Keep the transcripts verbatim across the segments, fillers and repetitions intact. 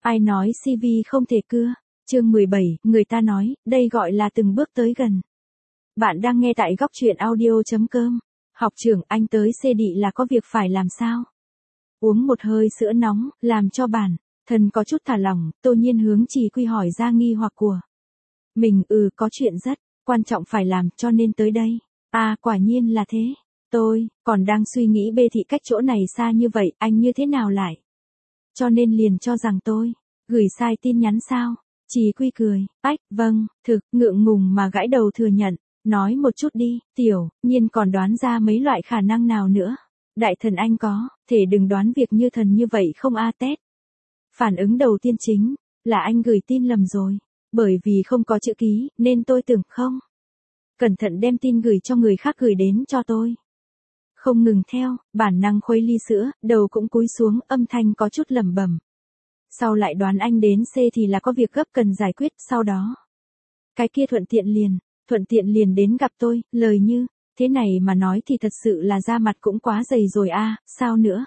Ai nói xê vê không thể cưa? Chương mười bảy, người ta nói, đây gọi là từng bước tới gần. Bạn đang nghe tại góc truyện audio chấm com. Học trưởng, anh tới xê đị là có việc phải làm sao? Uống một hơi sữa nóng, làm cho bản thân có chút thả lỏng, Tô Nhiên hướng Trì Quy hỏi ra nghi hoặc của mình. Ừ, có chuyện rất quan trọng phải làm, cho nên tới đây. À, quả nhiên là thế. Tôi còn đang suy nghĩ bê thị cách chỗ này xa như vậy, anh như thế nào lại? Cho nên liền cho rằng tôi gửi sai tin nhắn sao? Trì Quy cười, ách, vâng, thực, ngượng ngùng mà gãi đầu thừa nhận. Nói một chút đi, Tiểu Nhiên còn đoán ra mấy loại khả năng nào nữa? Đại thần anh có thể đừng đoán việc như thần như vậy không a tét. Phản ứng đầu tiên chính là anh gửi tin lầm rồi. Bởi vì không có chữ ký, nên tôi tưởng không cẩn thận đem tin gửi cho người khác gửi đến cho tôi. Không ngừng theo, bản năng khuấy ly sữa, đầu cũng cúi xuống, âm thanh có chút lẩm bẩm. Sau lại đoán anh đến C thì là có việc gấp cần giải quyết, sau đó cái kia thuận tiện liền, thuận tiện liền đến gặp tôi, lời như thế này mà nói thì thật sự là da mặt cũng quá dày rồi a, à, sao nữa?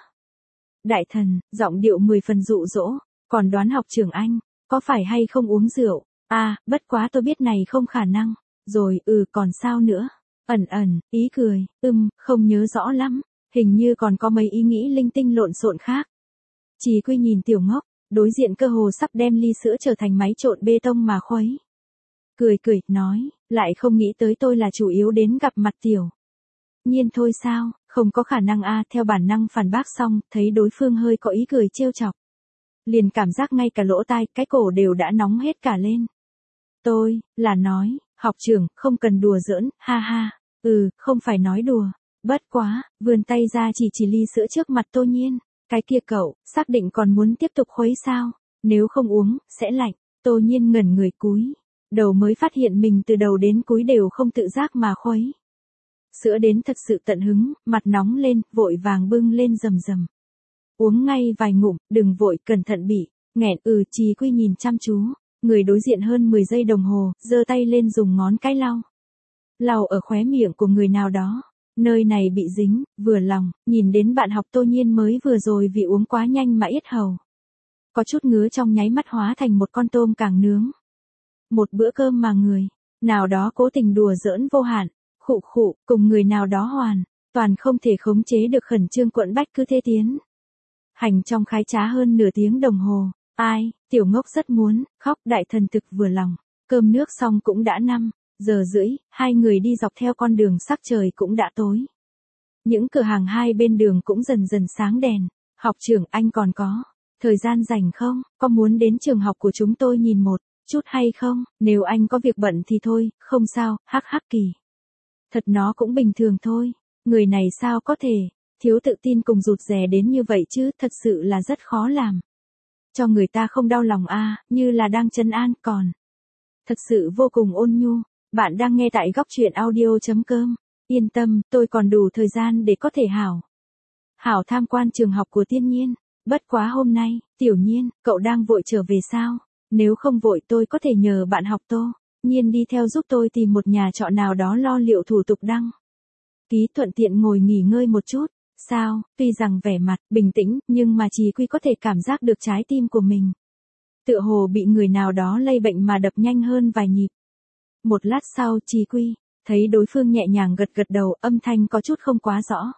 Đại thần, giọng điệu mười phần dụ dỗ, còn đoán học trưởng anh, có phải hay không uống rượu? À, bất quá tôi biết này không khả năng. Rồi, ừ, còn sao nữa? Ẩn ẩn, ý cười, ừm, không nhớ rõ lắm, hình như còn có mấy ý nghĩ linh tinh lộn xộn khác. Trì Quy nhìn Tiểu Ngốc, đối diện cơ hồ sắp đem ly sữa trở thành máy trộn bê tông mà khuấy. Cười cười, nói, lại không nghĩ tới tôi là chủ yếu đến gặp mặt Tiểu Nhiên thôi sao, không có khả năng a, theo bản năng phản bác xong, thấy đối phương hơi có ý cười trêu chọc. Liền cảm giác ngay cả lỗ tai, cái cổ đều đã nóng hết cả lên. Tôi, là nói, học trưởng, không cần đùa giỡn, ha ha, ừ, không phải nói đùa. Bất quá, vươn tay ra chỉ chỉ ly sữa trước mặt Tô Nhiên, cái kia cậu, xác định còn muốn tiếp tục khuấy sao, nếu không uống, sẽ lạnh. Tô Nhiên ngẩn người cúi, đầu mới phát hiện mình từ đầu đến cuối đều không tự giác mà khuấy. Sữa đến thật sự tận hứng, mặt nóng lên, vội vàng bưng lên rầm rầm. Uống ngay vài ngụm, đừng vội, cẩn thận bị nghẹn. Ừ, Trì Quy nhìn chăm chú, người đối diện hơn mười giây đồng hồ, giơ tay lên dùng ngón cái lau. Lau ở khóe miệng của người nào đó, nơi này bị dính, vừa lòng, nhìn đến bạn học Tô Nhiên mới vừa rồi vì uống quá nhanh mà yết hầu. Có chút ngứa trong nháy mắt hóa thành một con tôm càng nướng. Một bữa cơm mà người nào đó cố tình đùa giỡn vô hạn, khụ khụ, cùng người nào đó hoàn toàn không thể khống chế được khẩn trương quẫn bách cứ thế tiến hành trong khái trá hơn nửa tiếng đồng hồ. Ai, Tiểu Ngốc rất muốn khóc, đại thần thực vừa lòng. Cơm nước xong cũng đã năm giờ rưỡi, hai người đi dọc theo con đường sắc trời cũng đã tối. Những cửa hàng hai bên đường cũng dần dần sáng đèn. Học trưởng, anh còn có thời gian rảnh không? Có muốn đến trường học của chúng tôi nhìn một chút hay không? Nếu anh có việc bận thì thôi, không sao, hắc hắc kỳ. Thật nó cũng bình thường thôi. Người này sao có thể thiếu tự tin cùng rụt rè đến như vậy chứ, thật sự là rất khó làm. Cho người ta không đau lòng a, à, như là đang trấn an, còn thật sự vô cùng ôn nhu. Bạn đang nghe tại góc truyện audio chấm com. Yên tâm, tôi còn đủ thời gian để có thể hảo hảo tham quan trường học của Tiên Nhiên. Bất quá hôm nay, Tiểu Nhiên, cậu đang vội trở về sao? Nếu không vội tôi có thể nhờ bạn học Tô Nhiên đi theo giúp tôi tìm một nhà trọ nào đó lo liệu thủ tục đăng ký, thuận tiện ngồi nghỉ ngơi một chút. Sao, tuy rằng vẻ mặt bình tĩnh, nhưng mà Trì Quy có thể cảm giác được trái tim của mình tựa hồ bị người nào đó lây bệnh mà đập nhanh hơn vài nhịp. Một lát sau, Trì Quy thấy đối phương nhẹ nhàng gật gật đầu, âm thanh có chút không quá rõ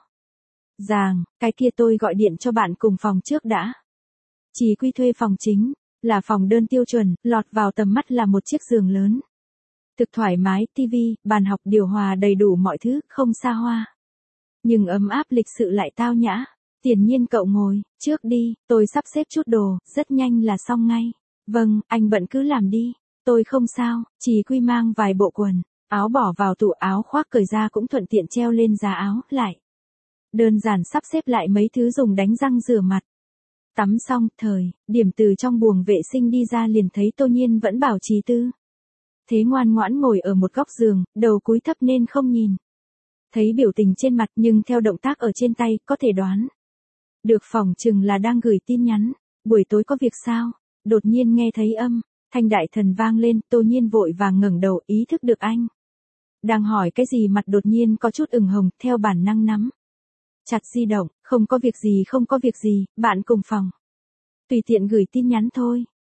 ràng, cái kia tôi gọi điện cho bạn cùng phòng trước đã. Trì Quy thuê phòng chính là phòng đơn tiêu chuẩn, lọt vào tầm mắt là một chiếc giường lớn. Thực thoải mái, tivi, bàn học, điều hòa đầy đủ mọi thứ, không xa hoa. Nhưng ấm áp lịch sự lại tao nhã. Tiền Nhiên, cậu ngồi trước đi, tôi sắp xếp chút đồ, rất nhanh là xong ngay. Vâng, anh bận cứ làm đi, tôi không sao. Trì Quy mang vài bộ quần áo bỏ vào tủ, áo khoác cởi ra cũng thuận tiện treo lên giá áo, lại đơn giản sắp xếp lại mấy thứ dùng đánh răng rửa mặt. Tắm xong, thời điểm từ trong buồng vệ sinh đi ra liền thấy Tô Nhiên vẫn bảo trì tư thế ngoan ngoãn ngồi ở một góc giường, đầu cúi thấp nên không nhìn thấy biểu tình trên mặt, nhưng theo động tác ở trên tay, có thể đoán được phỏng chừng là đang gửi tin nhắn. Buổi tối có việc sao? Đột nhiên nghe thấy âm thanh đại thần vang lên, Tô Nhiên vội vàng ngẩng đầu, ý thức được anh đang hỏi cái gì, mặt đột nhiên có chút ửng hồng, theo bản năng nắm chặt di động. Không có việc gì, không có việc gì, bạn cùng phòng tùy tiện gửi tin nhắn thôi.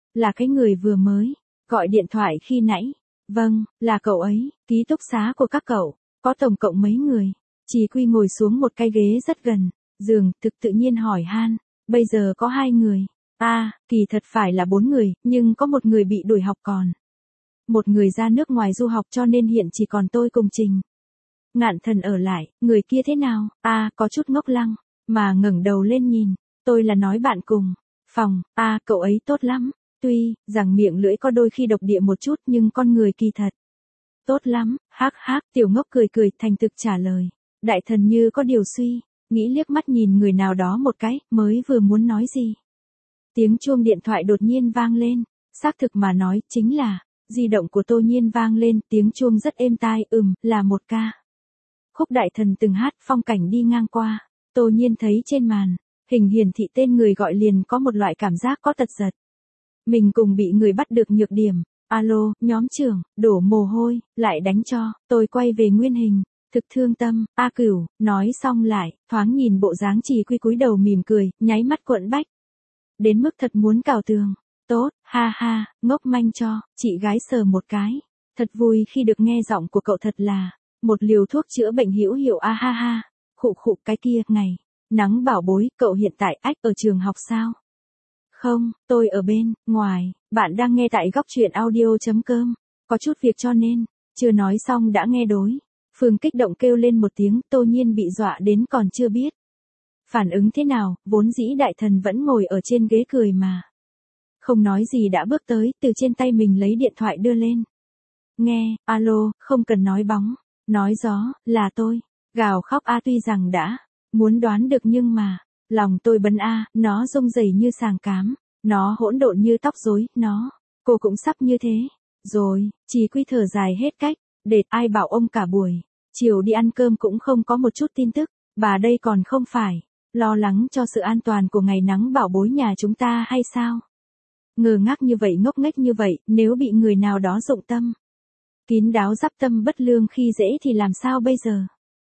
Là cái người vừa mới gọi điện thoại khi nãy. Vâng, là cậu ấy, ký túc xá của các cậu, có tổng cộng mấy người? Chỉ Quy ngồi xuống một cái ghế rất gần giường, thực tự nhiên hỏi han. Bây giờ có hai người. À, kỳ thật phải là bốn người, nhưng có một người bị đuổi học còn. Một người ra nước ngoài du học cho nên hiện chỉ còn tôi cùng Trình Ngạn Thần ở lại. Người kia thế nào? À, có chút ngốc lăng, mà ngẩng đầu lên nhìn. Tôi là nói bạn cùng phòng. À, cậu ấy tốt lắm. Tuy rằng miệng lưỡi có đôi khi độc địa một chút nhưng con người kỳ thật tốt lắm. Hác hác, tiểu ngốc cười cười thành thực trả lời. Đại thần như có điều suy nghĩ liếc mắt nhìn người nào đó một cái, mới vừa muốn nói gì. Tiếng chuông điện thoại đột nhiên vang lên. Xác thực mà nói, chính là di động của Tô Nhiên vang lên, tiếng chuông rất êm tai, ừm, là một ca khúc đại thần từng hát. Phong cảnh đi ngang qua, Tô Nhiên thấy trên màn hình hiển thị tên người gọi liền có một loại cảm giác có tật giật. Mình cùng bị người bắt được nhược điểm. Alo, nhóm trưởng, đổ mồ hôi, lại đánh cho, tôi quay về nguyên hình. Thực thương tâm. A Cửu, nói xong lại, thoáng nhìn bộ dáng Chỉ Quy cúi đầu mỉm cười, nháy mắt quẫn bách. Đến mức thật muốn cào tường. Tốt, ha ha, ngốc manh cho, chị gái sờ một cái. Thật vui khi được nghe giọng của cậu, thật là một liều thuốc chữa bệnh hữu hiệu. A ha ha, khụ khụ, cái kia, ngày nắng bảo bối, cậu hiện tại ách ở trường học sao? Không, tôi ở bên ngoài. Bạn đang nghe tại góc truyện audio chấm com. Có chút việc cho nên chưa nói xong đã nghe đối phương kích động kêu lên một tiếng. Tô Nhiên bị dọa đến còn chưa biết phản ứng thế nào, vốn dĩ đại thần vẫn ngồi ở trên ghế cười mà không nói gì đã bước tới, từ trên tay mình lấy điện thoại đưa lên. Nghe, alo, không cần nói bóng, nói gió, là tôi. Gào khóc a, tuy rằng đã muốn đoán được nhưng mà lòng tôi bấn a, nó rung rẩy như sàng cám, nó hỗn độn như tóc rối, nó, cô cũng sắp như thế. Rồi, Chỉ Quy thở dài hết cách, để ai bảo ông cả buổi chiều đi ăn cơm cũng không có một chút tin tức, bà đây còn không phải lo lắng cho sự an toàn của ngày nắng bảo bối nhà chúng ta hay sao? Ngờ ngác như vậy, ngốc nghếch như vậy, nếu bị người nào đó dụng tâm kín đáo giáp tâm bất lương khi dễ thì làm sao bây giờ?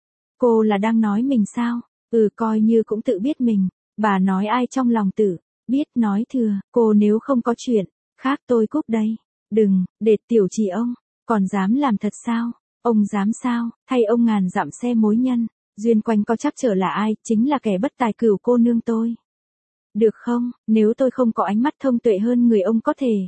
Cô là đang nói mình sao? Ừ, coi như cũng tự biết mình. Bà nói ai trong lòng tự biết, nói thừa, cô nếu không có chuyện khác tôi cúp đây. Đừng, để tiểu Chỉ ông, còn dám làm thật sao? Ông dám sao? Thay ông ngàn dặm xe mối nhân, duyên quanh có chắc trở là ai, chính là kẻ bất tài cửu cô nương tôi. Được không, nếu tôi không có ánh mắt thông tuệ hơn người ông có thể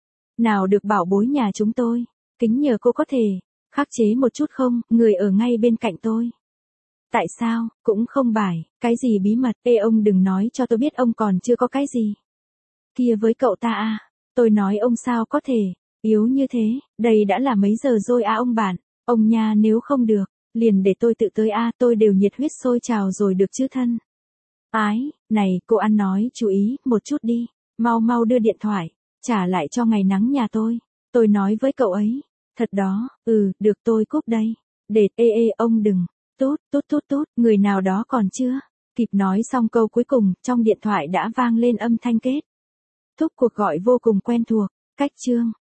nào được bảo bối nhà chúng tôi, kính nhờ cô có thể khắc chế một chút không, người ở ngay bên cạnh tôi. Tại sao, cũng không bài, cái gì bí mật, ê ông đừng nói cho tôi biết ông còn chưa có cái gì kia với cậu ta à, tôi nói ông sao có thể yếu như thế, đây đã là mấy giờ rồi à ông bạn, ông nha, nếu không được, liền để tôi tự tới a, tôi đều nhiệt huyết sôi trào rồi được chứ thân. Ái, này, cô ăn nói chú ý một chút đi, mau mau đưa điện thoại trả lại cho ngày nắng nhà tôi. Tôi nói với cậu ấy, thật đó, ừ, được tôi cúp đây. Để, ê ê ông đừng, tút, tút tút tút, người nào đó còn chưa kịp nói xong câu cuối cùng, trong điện thoại đã vang lên âm thanh kết thúc cuộc gọi vô cùng quen thuộc, cách chương.